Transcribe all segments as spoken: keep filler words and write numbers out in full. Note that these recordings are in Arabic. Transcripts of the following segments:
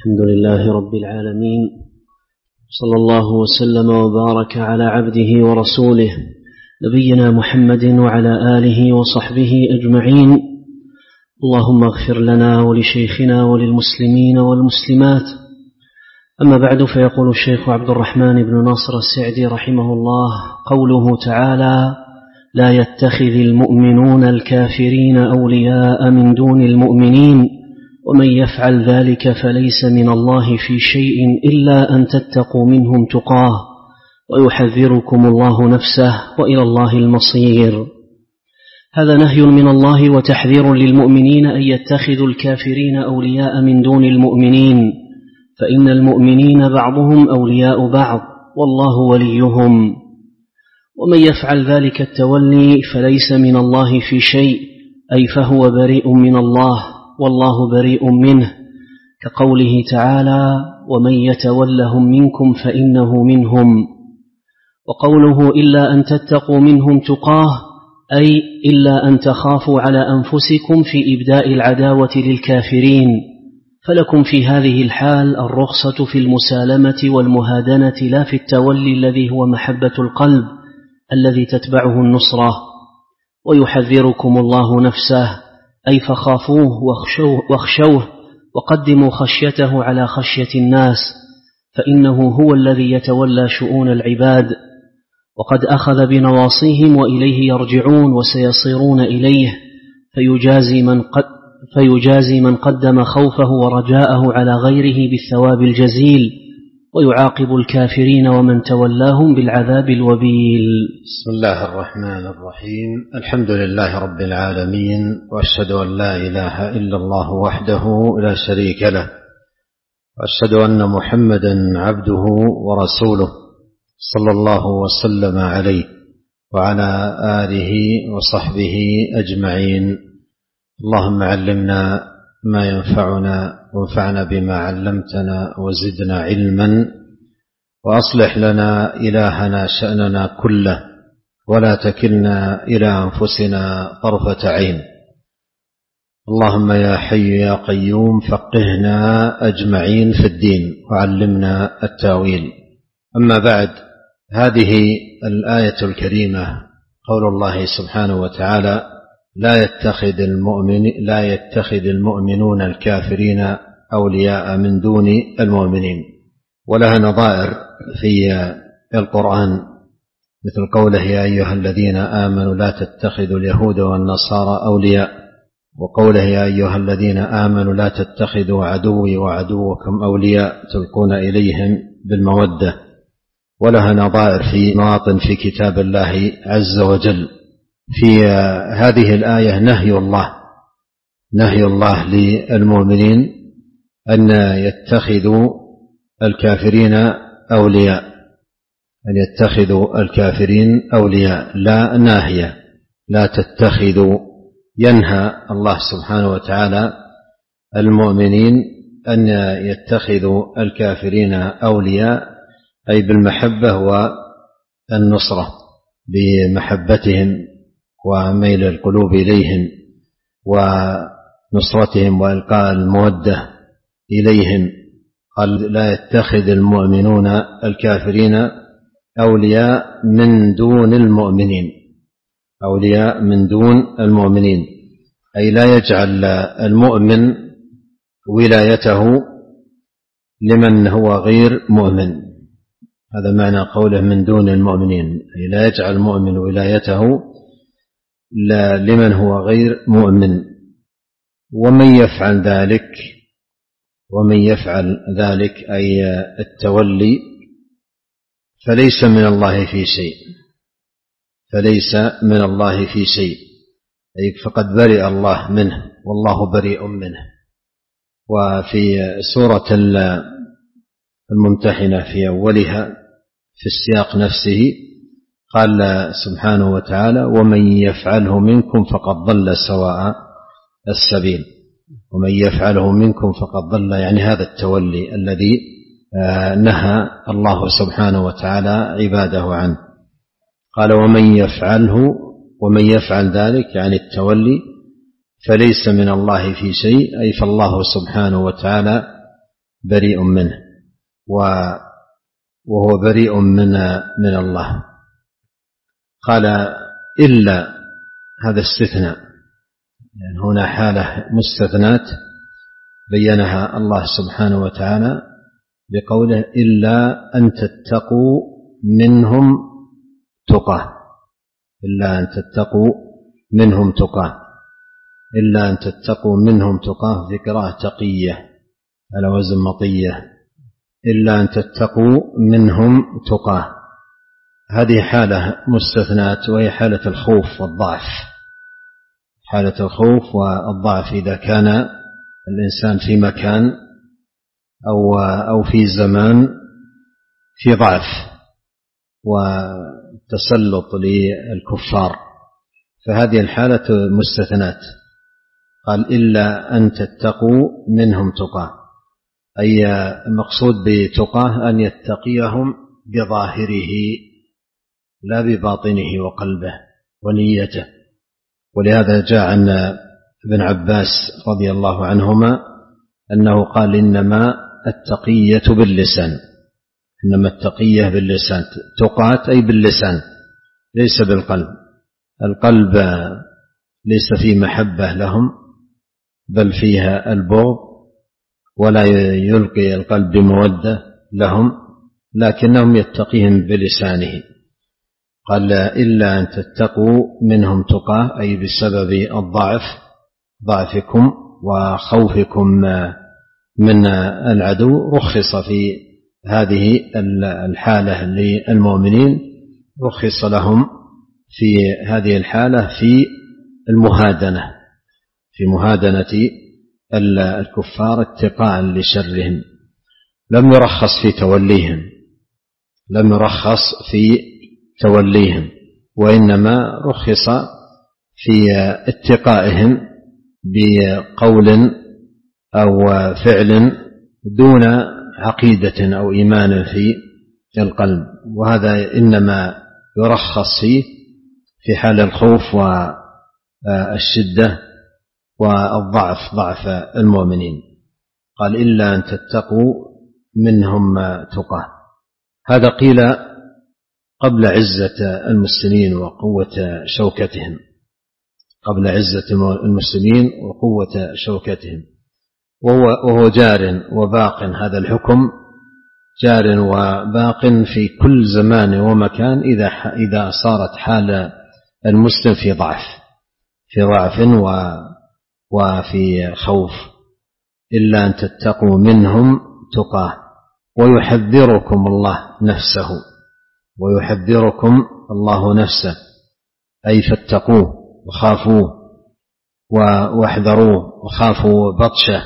الحمد لله رب العالمين، صلى الله وسلم وبارك على عبده ورسوله نبينا محمد وعلى آله وصحبه أجمعين. اللهم اغفر لنا ولشيخنا وللمسلمين والمسلمات. أما بعد، فيقول الشيخ عبد الرحمن بن ناصر السعدي رحمه الله: قوله تعالى: لا يتخذ المؤمنون الكافرين أولياء من دون المؤمنين ومن يفعل ذلك فليس من الله في شيء إلا أن تتقوا منهم تقاه ويحذركم الله نفسه وإلى الله المصير. هذا نهي من الله وتحذير للمؤمنين أن يتخذوا الكافرين أولياء من دون المؤمنين، فإن المؤمنين بعضهم أولياء بعض والله وليهم، ومن يفعل ذلك التولي فليس من الله في شيء، أي فهو بريء من الله والله بريء منه، كقوله تعالى: ومن يتولهم منكم فإنه منهم. وقوله إلا أن تتقوا منهم تقاه، أي إلا أن تخافوا على أنفسكم في إبداء العداوة للكافرين، فلكم في هذه الحال الرخصة في المسالمة والمهادنة لا في التولي الذي هو محبة القلب الذي تتبعه النصرة. ويحذركم الله نفسه، أي فخافوه واخشوه, واخشوه وقدموا خشيته على خشية الناس، فإنه هو الذي يتولى شؤون العباد، وقد أخذ بنواصيهم وإليه يرجعون وسيصيرون إليه، فيجازي من, قد فيجازي من قدم خوفه ورجاءه على غيره بالثواب الجزيل، ويعاقب الكافرين ومن تولاهم بالعذاب الوبيل. بسم الله الرحمن الرحيم. الحمد لله رب العالمين، وأشهد أن لا إله إلا الله وحده لا شريك له، وأشهد أن محمدا عبده ورسوله صلى الله وسلم عليه وعلى آله وصحبه أجمعين. اللهم علمنا ما ينفعنا وانفعنا بما علمتنا وزدنا علما، وأصلح لنا إلهنا شأننا كله، ولا تكلنا إلى أنفسنا طرفة عين. اللهم يا حي يا قيوم فقهنا أجمعين في الدين وعلمنا التاويل. أما بعد، هذه الآية الكريمة قول الله سبحانه وتعالى: لا يتخذ المؤمن لا يتخذ المؤمنون الكافرين أولياء من دون المؤمنين، ولها نظائر في القرآن، مثل قوله: يا أيها الذين آمنوا لا تتخذوا اليهود والنصارى أولياء، وقوله: يا أيها الذين آمنوا لا تتخذوا عدوي وعدوكم أولياء تلقون إليهم بالمودة. ولها نظائر في مواطن في كتاب الله عز وجل. في هذه الآية نهي الله نهي الله للمؤمنين أن يتخذوا الكافرين أولياء أن يتخذوا الكافرين أولياء، لا ناهية، لا تتخذوا. ينهى الله سبحانه وتعالى المؤمنين أن يتخذوا الكافرين أولياء، أي بالمحبة والنصرة، بمحبتهم وميل القلوب إليهم ونصرتهم وإلقاء المودة إليهم. قال: لا يتخذ المؤمنون الكافرين أولياء من دون المؤمنين أولياء من دون المؤمنين أي لا يجعل المؤمن ولايته لمن هو غير مؤمن. هذا معنى قوله من دون المؤمنين، أي لا يجعل المؤمن ولايته لمن هو غير مؤمن. ومن يفعل ذلك ومن يفعل ذلك أي التولي فليس من الله في شيء فليس من الله في شيء أي فقد برئ الله منه والله بريء منه. وفي سورة الممتحنة في أولها في السياق نفسه قال سبحانه وتعالى: ومن يفعله منكم فقد ضل سواء السبيل. ومن يفعله منكم فقد ضل، يعني هذا التولي الذي نهى الله سبحانه وتعالى عباده عنه. قال: ومن يفعله ومن يفعل ذلك يعني التولي فليس من الله في شيء، أي فالله سبحانه وتعالى بريء منه وهو بريء من من الله. قال إلا، هذا استثناء، يعني هنا حالة مستثنات بينها الله سبحانه وتعالى بقوله إلا أن تتقوا منهم تقاه، إلا أن تتقوا منهم تقاه، إلا أن تتقوا منهم تقاه، في قراءة تقية على وزن مطية، إلا أن تتقوا منهم تقاه. هذه حالة مستثنات، وهي حالة الخوف والضعف، حالة الخوف والضعف إذا كان الإنسان في مكان أو أو في زمان في ضعف وتسلط للكفار، فهذه الحالة مستثنات. قال إلا أن تتقوا منهم تقاه، أي المقصود بتقاه أن يتقيهم بظاهره لا بباطنه وقلبه ونيته. ولهذا جاء عن ابن عباس رضي الله عنهما أنه قال إنما التقية باللسان، إنما التقية باللسان، تقات أي باللسان ليس بالقلب. القلب ليس فيه محبة لهم بل فيها البغض، ولا يلقي القلب بمودة لهم، لكنهم يتقيهم بلسانه. قال إلا أن تتقوا منهم تقاه، أي بسبب الضعف، ضعفكم وخوفكم من العدو. رخص في هذه الحالة للمؤمنين، رخص لهم في هذه الحالة في المهادنة، في مهادنة الكفار اتقاء لشرهم. لم يرخص في توليهم، لم يرخص في توليهم، وإنما رخص في اتقائهم بقول أو فعل دون عقيدة أو إيمان في القلب، وهذا إنما يرخص فيه في حال الخوف والشدة والضعف، ضعف المؤمنين. قال إلا أن تتقوا منهم تقاه. هذا قيل قبل عزة المسلمين وقوة شوكتهم، قبل عزة المسلمين وقوة شوكتهم، وهو جار وباق، هذا الحكم جار وباق في كل زمان ومكان إذا إذا صارت حال المسلم في ضعف، في ضعف وفي خوف. إلا أن تتقوا منهم تقاه ويحذركم الله نفسه، ويحذركم الله نفسه، أي فاتقوه وخافوه واحذروه وخافوا بطشه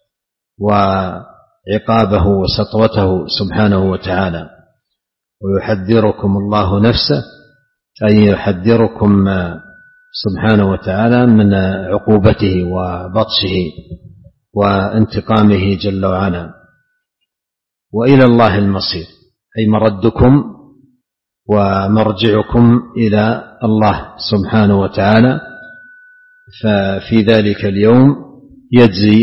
وعقابه وسطوته سبحانه وتعالى. ويحذركم الله نفسه، أي يحذركم سبحانه وتعالى من عقوبته وبطشه وانتقامه جل وعلا. وإلى الله المصير، أي مردكم ومرجعكم إلى الله سبحانه وتعالى. ففي ذلك اليوم يجزي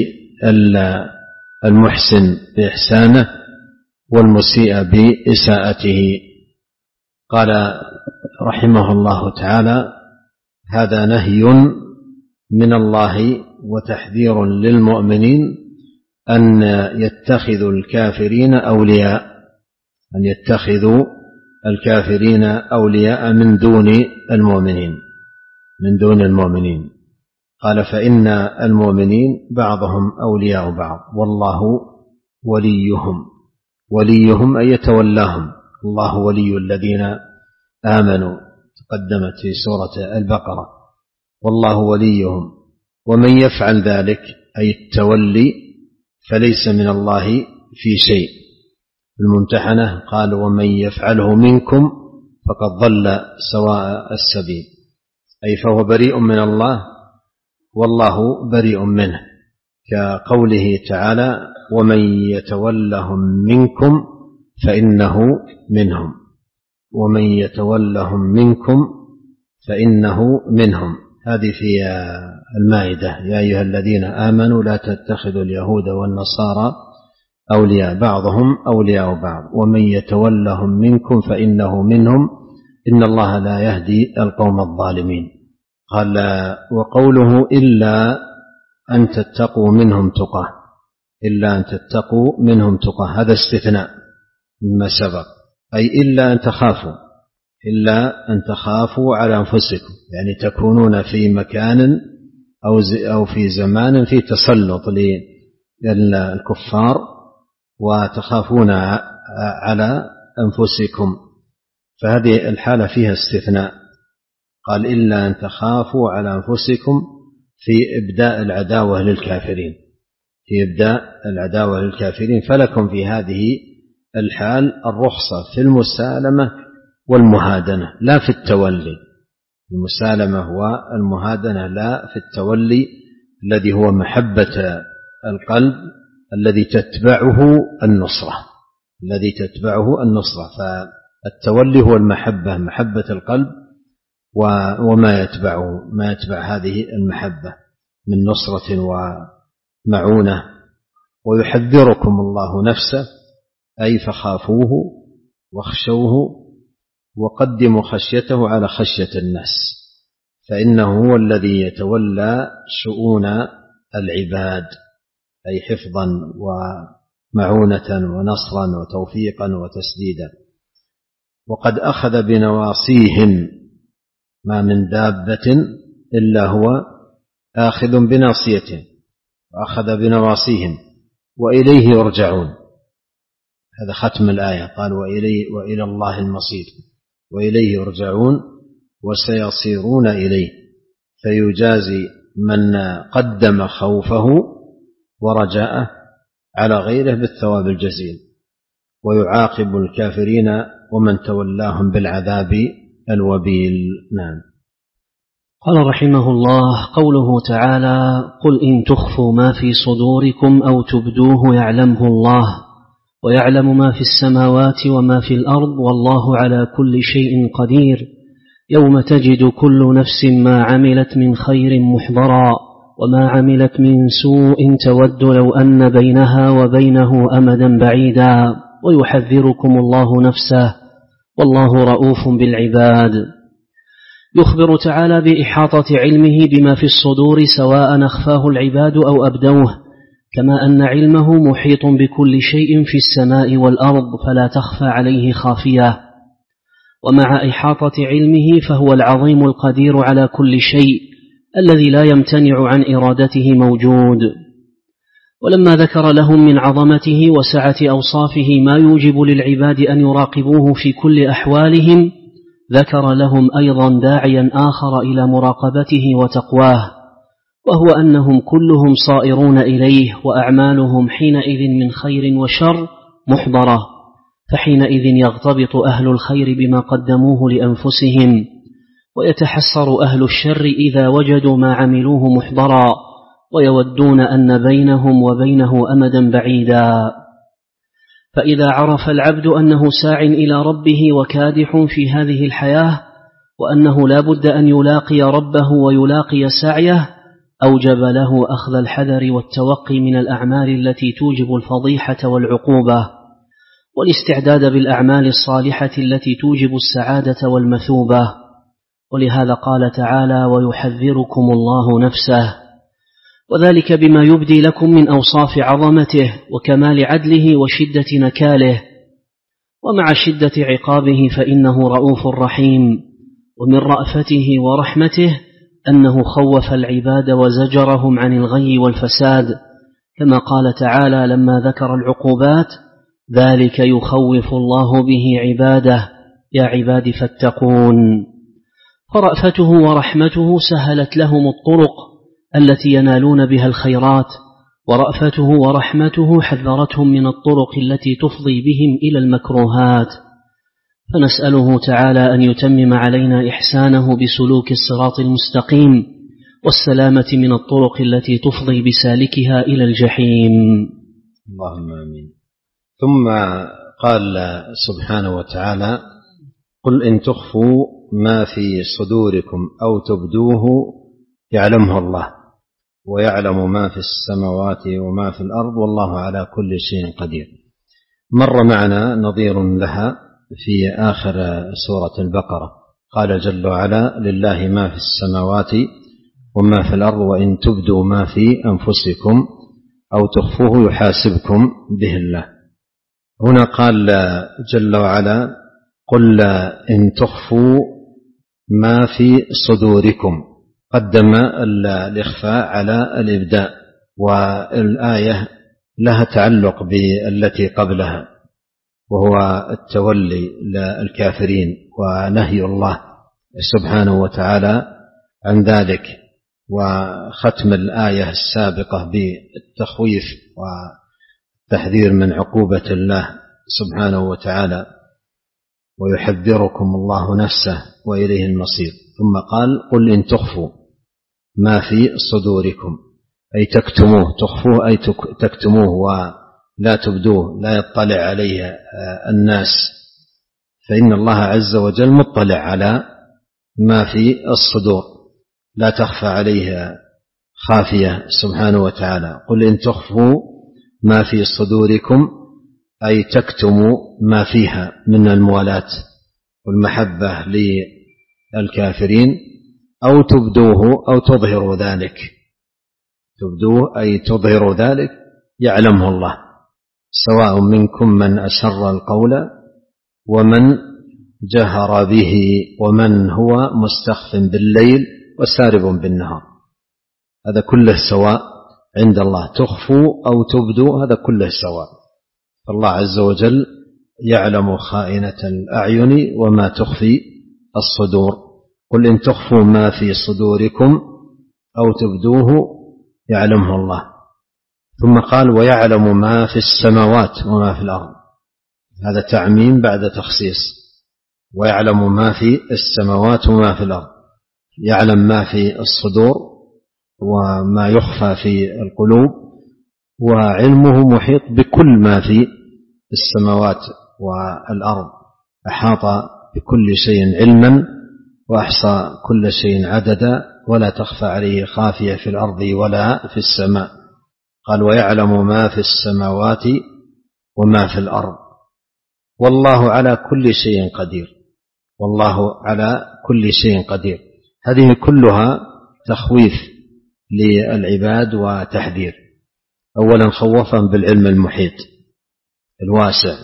المحسن بإحسانه والمسيء بإساءته. قال رحمه الله تعالى: هذا نهي من الله وتحذير للمؤمنين أن يتخذوا الكافرين أولياء، أن يتخذوا الكافرين أولياء من دون المؤمنين، من دون المؤمنين. قال: فإن المؤمنين بعضهم أولياء بعض والله وليهم. وليهم أي يتولاهم، الله ولي الذين آمنوا، تقدمت في سورة البقرة، والله وليهم. ومن يفعل ذلك أي التولي فليس من الله في شيء. الممتحنة قال: ومن يفعله منكم فقد ضل سواء السبيل، أي فهو بريء من الله والله بريء منه، كقوله تعالى: ومن يتولهم منكم فإنه منهم، ومن يتولهم منكم فإنه منهم. هذه في المائدة: يا أيها الذين آمنوا لا تتخذوا اليهود والنصارى أولياء بعضهم أولياء بعض ومن يتولهم منكم فإنه منهم إن الله لا يهدي القوم الظالمين. قال وقوله إلا أن تتقوا منهم تقى، إلا أن تتقوا منهم تقى، هذا استثناء مما سبق، أي إلا أن تخافوا، إلا أن تخافوا على أنفسكم، يعني تكونون في مكان أو في زمان في تسلط للكفار وتخافون على أنفسكم، فهذه الحالة فيها استثناء. قال إلا أن تخافوا على أنفسكم في إبداء العداوة للكافرين، في إبداء العداوة للكافرين، فلكم في هذه الحال الرخصة في المسالمة والمهادنة لا في التولي. المسالمة والمهادنة لا في التولي الذي هو محبة القلب الذي تتبعه النصرة، الذي تتبعه النصرة. فالتولي هو المحبة، محبة القلب وما يتبعه، ما يتبع هذه المحبة من نصرة ومعونة. ويحذركم الله نفسه، أي فخافوه واخشوه وقدموا خشيته على خشية الناس، فإنه هو الذي يتولى شؤون العباد، أي حفظا ومعونة ونصرا وتوفيقا وتسديدا. وقد أخذ بنواصيهم، ما من دابة إلا هو آخذ بناصيته، وأخذ بنواصيهم وإليه يرجعون. هذا ختم الآية، قال وإلي وإلى الله المصير، وإليه يرجعون وسيصيرون إليه، فيجازي من قدم خوفه ورجاءه على غيره بالثواب الجزيل، ويعاقب الكافرين ومن تولاهم بالعذاب الوبيل. نعم. قال رحمه الله: قوله تعالى: قل إن تخفوا ما في صدوركم أو تبدوه يعلمه الله ويعلم ما في السماوات وما في الأرض والله على كل شيء قدير، يوم تجد كل نفس ما عملت من خير محضرا وما عملت من سوء تود لو أن بينها وبينه أمدا بعيدا، ويحذركم الله نفسه والله رؤوف بالعباد. يخبر تعالى بإحاطة علمه بما في الصدور سواء أخفاه العباد أو أبدوه، كما أن علمه محيط بكل شيء في السماء والأرض فلا تخفى عليه خافية. ومع إحاطة علمه فهو العظيم القدير على كل شيء الذي لا يمتنع عن إرادته موجود. ولما ذكر لهم من عظمته وسعة أوصافه ما يوجب للعباد أن يراقبوه في كل أحوالهم، ذكر لهم أيضا داعيا آخر إلى مراقبته وتقواه، وهو أنهم كلهم صائرون إليه، وأعمالهم حينئذ من خير وشر محضرة، فحينئذ يغتبط أهل الخير بما قدموه لأنفسهم، ويتحسر أهل الشر إذا وجدوا ما عملوه محضرا، ويودون أن بينهم وبينه أمدا بعيدا. فإذا عرف العبد أنه ساع إلى ربه وكادح في هذه الحياة، وأنه لا بد أن يلاقي ربه ويلاقي سعيه، أوجب له أخذ الحذر والتوقي من الأعمال التي توجب الفضيحة والعقوبة، والاستعداد بالأعمال الصالحة التي توجب السعادة والمثوبة. ولهذا قال تعالى: ويحذركم الله نفسه، وذلك بما يبدي لكم من أوصاف عظمته وكمال عدله وشدة نكاله، ومع شدة عقابه فإنه رؤوف رحيم. ومن رأفته ورحمته أنه خوف العباد وزجرهم عن الغي والفساد، كما قال تعالى لما ذكر العقوبات: ذلك يخوف الله به عباده يا عباد فاتقون. فرأفته ورحمته سهلت لهم الطرق التي ينالون بها الخيرات، ورأفته ورحمته حذرتهم من الطرق التي تفضي بهم إلى المكروهات. فنسأله تعالى أن يتمم علينا إحسانه بسلوك الصراط المستقيم والسلامة من الطرق التي تفضي بسالكها إلى الجحيم. اللهم آمين. ثم قال سبحانه وتعالى: قل إن تخفوا ما في صدوركم أو تبدوه يعلمه الله ويعلم ما في السماوات وما في الأرض والله على كل شيء قدير. مر معنا نظير لها في آخر سورة البقرة، قال جل وعلا: لله ما في السماوات وما في الأرض وإن تبدوا ما في أنفسكم أو تخفوه يحاسبكم به الله. هنا قال جل وعلا: قل إن تخفوا ما في صدوركم، قدم الإخفاء على الإبداء، والآية لها تعلق بالتي قبلها وهو التولي للكافرين ونهي الله سبحانه وتعالى عن ذلك، وختم الآية السابقة بالتخويف والتحذير من عقوبة الله سبحانه وتعالى، ويحذركم الله نفسه وإليه المصير. ثم قال: قل إن تخفوا ما في صدوركم، أي تكتموه، تخفوه أي تكتموه ولا تبدوه، لا يطلع عليه الناس، فإن الله عز وجل مطلع على ما في الصدور، لا تخفى عليه خافية سبحانه وتعالى. قل إن تخفوا ما في صدوركم أي تكتموا ما فيها من الموالاة والمحبة للكافرين، أو تبدوه أو تظهروا ذلك. تبدوه أي تظهروا ذلك يعلمه الله، سواء منكم من أسر القول ومن جهر به ومن هو مستخف بالليل وسارب بالنهار، هذا كله سواء عند الله. تخفوا أو تبدوا هذا كله سواء، فالله عز وجل يعلم خائنة الأعين وما تخفي الصدور. قل إن تخفوا ما في صدوركم أو تبدوه يعلمه الله. ثم قال: ويعلم ما في السماوات وما في الأرض، هذا تعميم بعد تخصيص. ويعلم ما في السماوات وما في الأرض، يعلم ما في الصدور وما يخفى في القلوب، وعلمه محيط بكل ما في السماوات والأرض، أحاط بكل شيء علما وأحصى كل شيء عددا، ولا تخفى عليه خافية في الأرض ولا في السماء. قال: ويعلم ما في السماوات وما في الأرض والله على كل شيء قدير. والله على كل شيء قدير، هذه كلها تخويف للعباد وتحذير. أولا خوفهم بالعلم المحيط الواسع،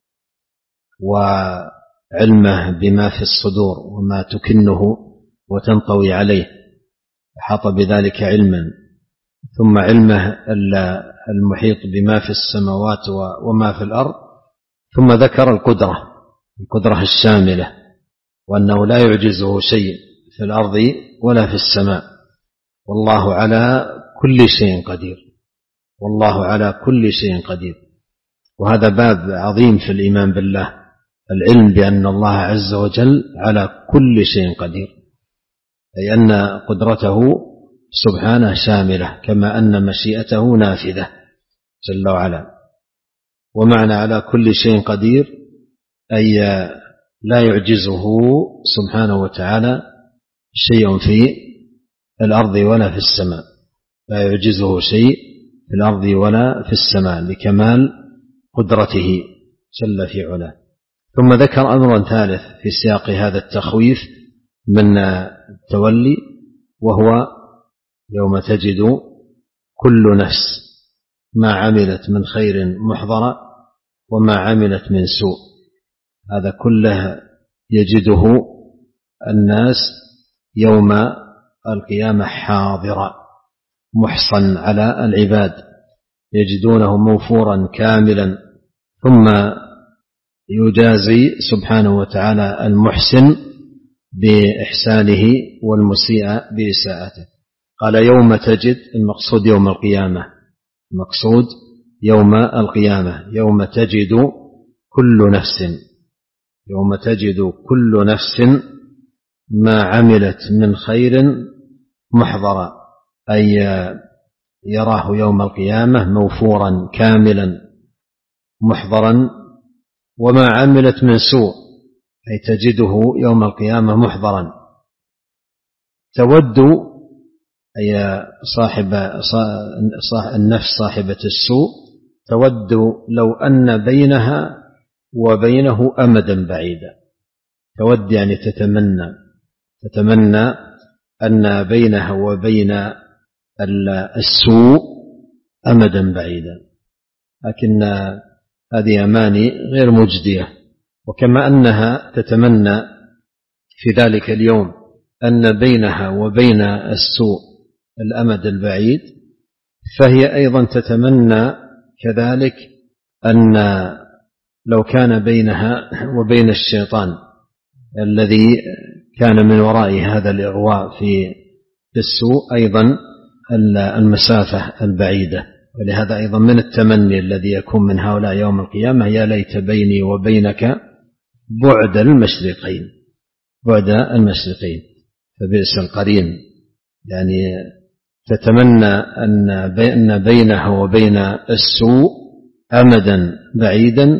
وعلمه بما في الصدور وما تكنه وتنطوي عليه، أحاط بذلك علما. ثم علمه المحيط بما في السماوات وما في الأرض. ثم ذكر القدرة، القدرة الشاملة، وأنه لا يعجزه شيء في الأرض ولا في السماء، والله على كل شيء قدير. والله على كل شيء قدير، وهذا باب عظيم في الإيمان بالله، العلم بأن الله عز وجل على كل شيء قدير، أي أن قدرته سبحانه شاملة، كما أن مشيئته نافذة جل وعلا. ومعنى على كل شيء قدير أي لا يعجزه سبحانه وتعالى شيء في الأرض ولا في السماء، لا يعجزه شيء في الأرض ولا في السماء لكمال قدرته جل في علاه. ثم ذكر أمرا ثالث في سياق هذا التخويف من التولي، وهو يوم تجد كل نفس ما عملت من خير محضرا وما عملت من سوء. هذا كله يجده الناس يوم القيامة حاضرا محصن على العباد، يجدونه موفورا كاملا. ثم يجازي سبحانه وتعالى المحسن بإحسانه والمسيء بإساءته. قال: يوم تجد، المقصود يوم القيامة، المقصود يوم القيامة، يوم تجد كل نفس، يوم تجد كل نفس ما عملت من خير محضرا، أي يراه يوم القيامة موفورا كاملا محضرا. وما عملت من سوء أي تجده يوم القيامة محضرا. تود أي صاحب النفس صاحبة السوء تود لو أن بينها وبينه أمدا بعيدا، تود يعني تتمنى تتمنى أن بينها وبين السوء أمدا بعيدا، لكن هذه أماني غير مجدية. وكما أنها تتمنى في ذلك اليوم أن بينها وبين السوء الأمد البعيد، فهي أيضا تتمنى كذلك أن لو كان بينها وبين الشيطان الذي كان من وراء هذا الإغواء في السوء أيضا المسافة البعيدة. ولهذا أيضا من التمني الذي يكون من هؤلاء يوم القيامة: يا ليت بيني وبينك بعد المشرقين، بعد المشرقين، فبئس القرين. يعني تتمنى أن بينها وبين السوء أمدا بعيدا،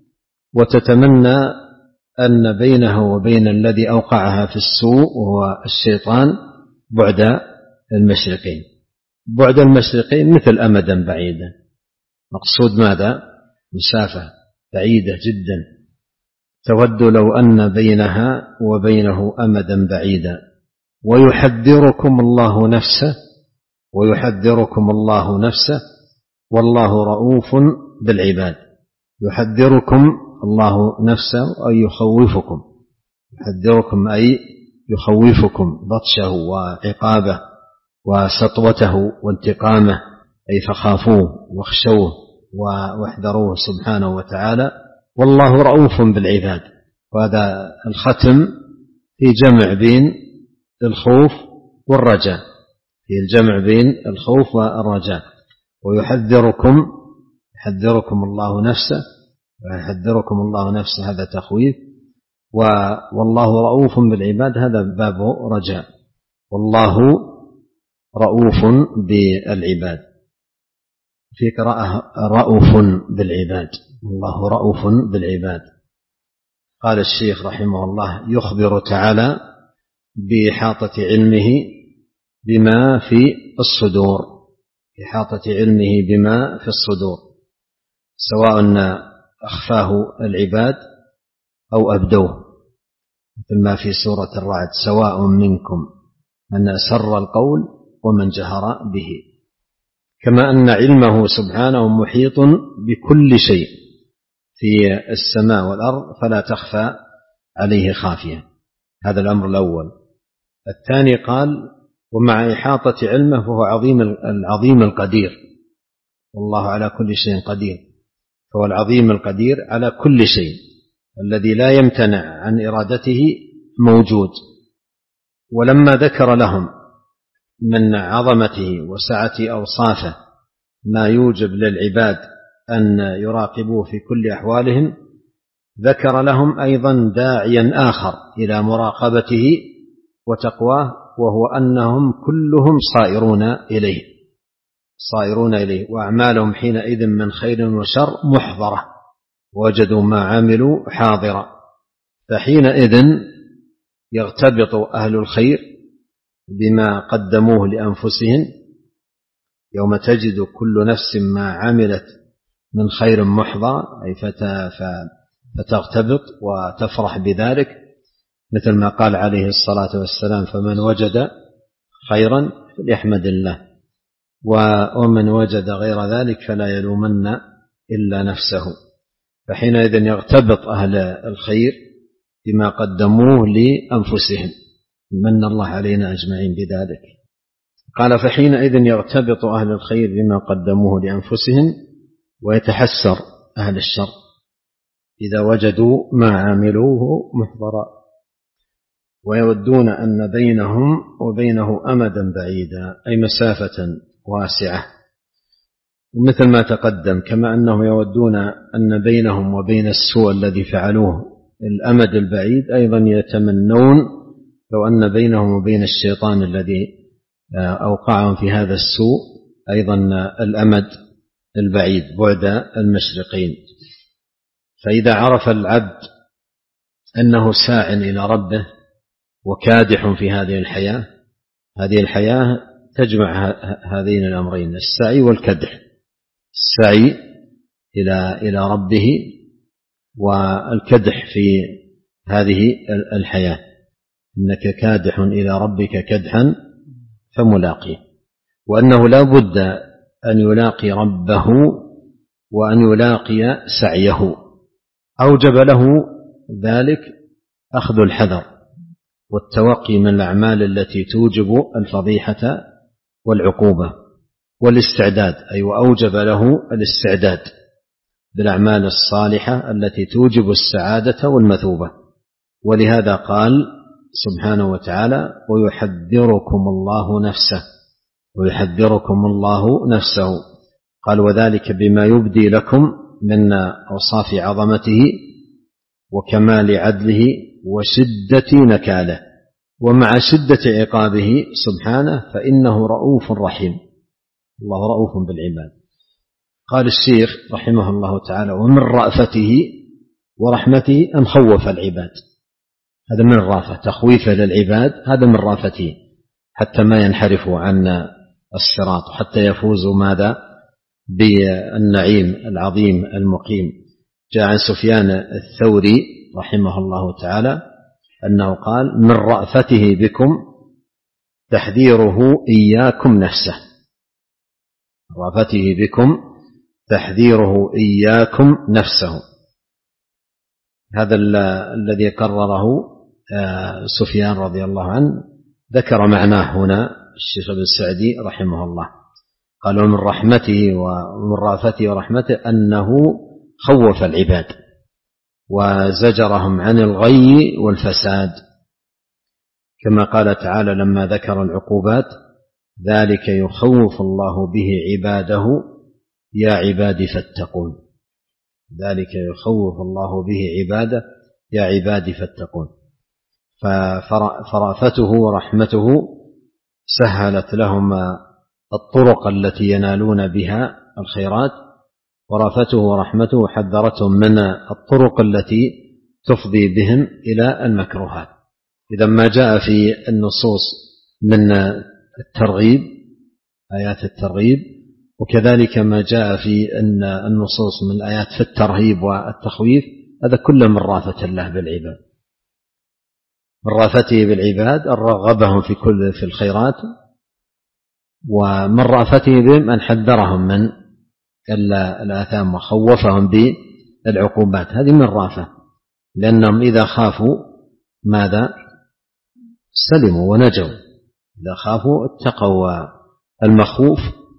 وتتمنى أن بينها وبين الذي أوقعها في السوء وهو الشيطان بعد المشرقين. بعد المشرقين مثل أمدا بعيدا، مقصود ماذا؟ مسافة بعيدة جدا، تود لو أن بينها وبينه أمدا بعيدا. ويحذركم الله نفسه ويحذركم الله نفسه والله رؤوف بالعباد. يحذركم الله نفسه أي يخوفكم، يحذركم أي يخوفكم بطشه وعقابه وسطوته وانتقامه، أي فخافوه واخشوه واحذروه سبحانه وتعالى. والله رؤوف بالعباد. وهذا الختم في جمع بين الخوف والرجاء، في الجمع بين الخوف والرجاء. ويحذركم يحذركم الله نفسه ويحذركم الله نفسه، هذا تخويف. والله رؤوف بالعباد، هذا باب رجاء. والله رؤوف بالعباد، في قراءة رؤوف بالعباد، الله رؤوف بالعباد. قال الشيخ رحمه الله: يخبر تعالى بإحاطة علمه بما في الصدور، إحاطة علمه بما في الصدور، سواء أخفاه العباد أو أبدوه، مثل ما في سورة الرعد: سواء منكم من أسر القول ومن جهر به. كما أن علمه سبحانه محيط بكل شيء في السماء والأرض فلا تخفى عليه خافية. هذا الأمر الأول. الثاني قال: ومع إحاطة علمه فهو عظيم العظيم القدير، والله على كل شيء قدير، فهو العظيم القدير على كل شيء، الذي لا يمتنع عن إرادته موجود. ولما ذكر لهم من عظمته وسعة أوصافه ما يوجب للعباد أن يراقبوه في كل أحوالهم، ذكر لهم أيضا داعيا آخر إلى مراقبته وتقواه، وهو أنهم كلهم صائرون إليه صائرون إليه وأعمالهم حينئذ من خير وشر محضرة، وجدوا ما عملوا حاضرا. فحينئذ يغتبط أهل الخير بما قدموه لأنفسهم، يوم تجد كل نفس ما عملت من خير محضر، أي فتغتبط وتفرح بذلك، مثل ما قال عليه الصلاة والسلام: فمن وجد خيرا فليحمد الله، ومن وجد غير ذلك فلا يلومن إلا نفسه. فحينئذ يغتبط أهل الخير بما قدموه لأنفسهم، من الله علينا أجمعين بذلك. قال: فحينئذ يغتبط أهل الخير بما قدموه لأنفسهم، ويتحسر أهل الشر إذا وجدوا ما عملوه محضرا، ويودون أن بينهم وبينه أمدا بعيدا، أي مسافة واسعة. ومثل ما تقدم، كما أنهم يودون أن بينهم وبين السوء الذي فعلوه الأمد البعيد، أيضا يتمنون لو أن بينهم وبين الشيطان الذي أوقعهم في هذا السوء أيضا الأمد البعيد، بعد المشرقين. فإذا عرف العبد أنه ساع إلى ربه وكادح في هذه الحياة، هذه الحياة تجمع هذين الأمرين، السعي والكدح، السعي إلى إلى ربه والكدح في هذه الحياة، إنك كادح إلى ربك كدحا فملاقيه، وأنه لا بد أن يلاقي ربه وأن يلاقي سعيه. أوجب له ذلك أخذ الحذر والتوقي من الأعمال التي توجب الفضيحة والعقوبة، والاستعداد، أي وأوجب له الاستعداد بالأعمال الصالحة التي توجب السعادة والمثوبة. ولهذا قال سبحانه وتعالى: ويحذركم الله نفسه، ويحذركم الله نفسه. قال: وذلك بما يبدي لكم من أوصاف عظمته وكمال عدله وشدة نكاله، ومع شدة عقابه سبحانه فإنه رؤوف رحيم. الله رؤوف بالعباد. قال الشيخ رحمه الله تعالى: ومن رأفته ورحمته أن خوف العباد. هذا من الرافة، تخويفه للعباد هذا من رافته، حتى ما ينحرفوا عن الصراط، حتى يفوزوا ماذا؟ بالنعيم العظيم المقيم. جاء عن سفيان الثوري رحمه الله تعالى أنه قال: من رأفته بكم تحذيره إياكم نفسه. رأفته بكم تحذيره إياكم نفسه. هذا الذي قرره سفيان رضي الله عنه ذكر معناه هنا الشيخ ابن السعدي رحمه الله، قال: ومن رحمته ومن رأفته ورحمته أنه خوف العباد وزجرهم عن الغي والفساد، كما قال تعالى لما ذكر العقوبات: ذلك يخوف الله به عباده يا عباد فاتقون. ذلك يخوف الله به عباده يا عباد فاتقون. فرأفته ورحمته سهلت لهم الطرق التي ينالون بها الخيرات، ورأفته ورحمته حذرتهم من الطرق التي تفضي بهم إلى المكروهات. إذا ما جاء في النصوص من الترغيب، آيات الترغيب، وكذلك ما جاء في النصوص من الآيات في الترهيب والتخويف، هذا كله من رأفة الله بالعباد، من رأفته بالعباد أن رغبهم في كل في الخيرات، ومن رأفته بهم أن حذرهم من الآثام وخوفهم بالعقوبات. هذه من رأفة، لأنهم إذا خافوا ماذا؟ سلموا ونجوا. إذا خافوا اتقوا المخوف،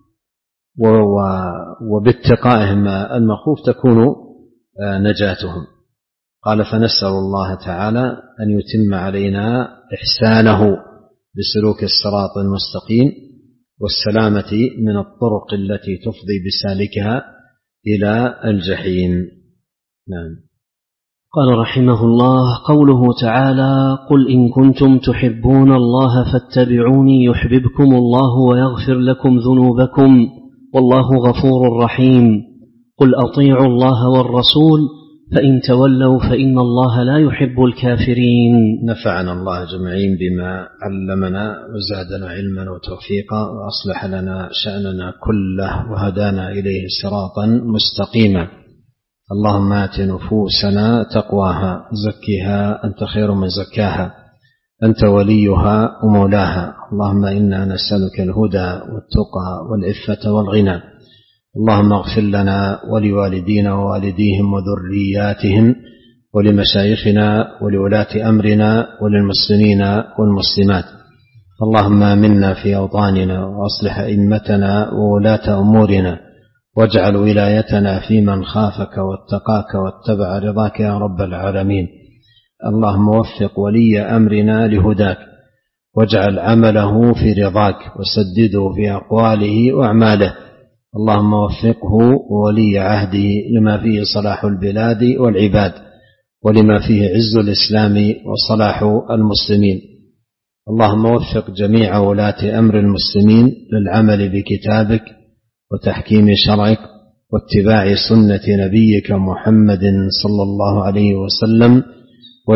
وباتقائهم المخوف تكون نجاتهم. قال: فنسأل الله تعالى أن يتم علينا إحسانه بسلوك الصراط المستقيم والسلامة من الطرق التي تفضي بسالكها إلى الجحيم. نعم. قال رحمه الله: قوله تعالى: قل إن كنتم تحبون الله فاتبعوني يحببكم الله ويغفر لكم ذنوبكم والله غفور رحيم. قل أطيعوا الله والرسول فإن تولوا فإن الله لا يحب الكافرين. نفعنا الله جميعين بما علمنا وزادنا علما وتوفيقا، وأصلح لنا شأننا كله وهدانا إليه صراطا مستقيما. اللهم آت نفوسنا تقواها، زكها أنت خير من زكاها، أنت وليها ومولاها. اللهم إنا نسألك الهدى والتقى والعفة والغنى. اللهم اغفر لنا ولوالدينا ووالديهم وذرياتهم ولمشايخنا ولولاة أمرنا وللمسلمين والمسلمات. اللهم آمنا في أوطاننا وأصلح أئمتنا وولاة أمورنا، واجعل ولايتنا في من خافك واتقاك واتبع رضاك يا رب العالمين. اللهم وفق ولي أمرنا لهداك، واجعل عمله في رضاك، وسدده في أقواله وأعماله. اللهم وفقه وولي عهده لما فيه صلاح البلاد والعباد، ولما فيه عز الإسلام وصلاح المسلمين. اللهم وفق جميع ولاة أمر المسلمين للعمل بكتابك وتحكيم شرعك واتباع سنة نبيك محمد صلى الله عليه وسلم،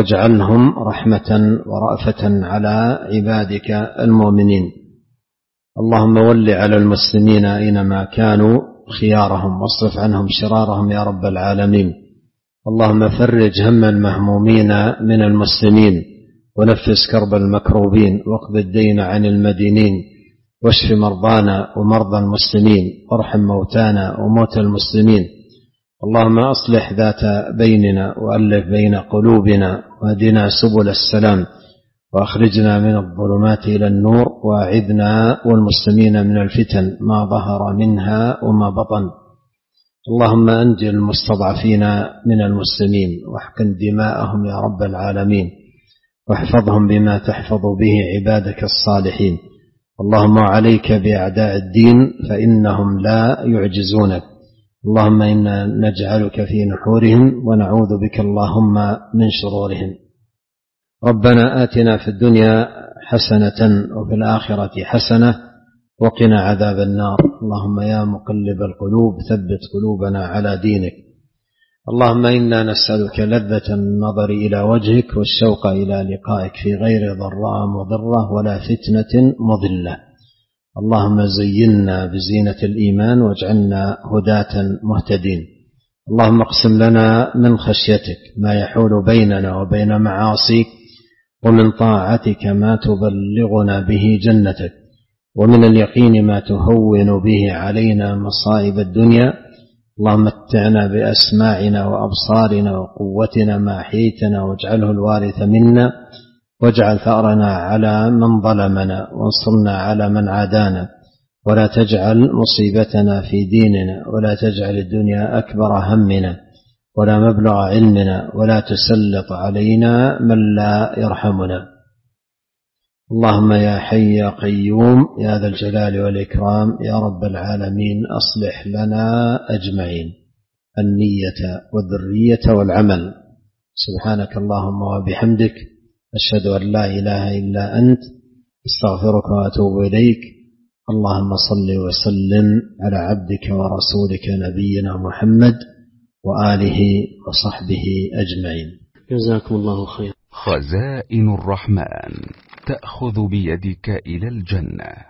واجعلهم رحمة ورأفة على عبادك المؤمنين. اللهم ول على المسلمين أينما كانوا خيارهم واصرف عنهم شرارهم يا رب العالمين. اللهم فرج هم المهمومين من المسلمين ونفس كرب المكروبين واقض الدين عن المدينين واشف مرضانا ومرضى المسلمين وارحم موتانا وموتى المسلمين. اللهم أصلح ذات بيننا وألف بين قلوبنا واهدنا سبل السلام وأخرجنا من الظلمات إلى النور وأعذنا والمسلمين من الفتن ما ظهر منها وما بطن. اللهم أنجِ المستضعفين من المسلمين واحقن دماءهم يا رب العالمين واحفظهم بما تحفظ به عبادك الصالحين. اللهم عليك بأعداء الدين فإنهم لا يعجزونك. اللهم إنا نجعلك في نحورهم ونعوذ بك اللهم من شرورهم. ربنا آتنا في الدنيا حسنة وفي الآخرة حسنة وقنا عذاب النار. اللهم يا مقلب القلوب ثبت قلوبنا على دينك. اللهم إنا نسألك لذة النظر إلى وجهك والشوق إلى لقائك في غير ضراء مضرة ولا فتنة مضلة. اللهم زينا بزينة الإيمان واجعلنا هداة مهتدين. اللهم اقسم لنا من خشيتك ما يحول بيننا وبين معاصيك ومن طاعتك ما تبلغنا به جنتك ومن اليقين ما تهون به علينا مصائب الدنيا. اللهم متعنا بأسماعنا وأبصارنا وقوتنا ما أحييتنا واجعله الوارث منا واجعل ثأرنا على من ظلمنا وانصرنا على من عادانا ولا تجعل مصيبتنا في ديننا ولا تجعل الدنيا أكبر همنا ولا مبلغ علمنا ولا تسلط علينا من لا يرحمنا. اللهم يا حي يا قيوم يا ذا الجلال والإكرام يا رب العالمين أصلح لنا أجمعين النية والذرية والعمل. سبحانك اللهم وبحمدك أشهد أن لا إله إلا أنت استغفرك وأتوب إليك. اللهم صل وسلم على عبدك ورسولك نبينا محمد وآله وصحبه أجمعين. جزاكم الله خير. خزائن الرحمن تأخذ بيدك إلى الجنة.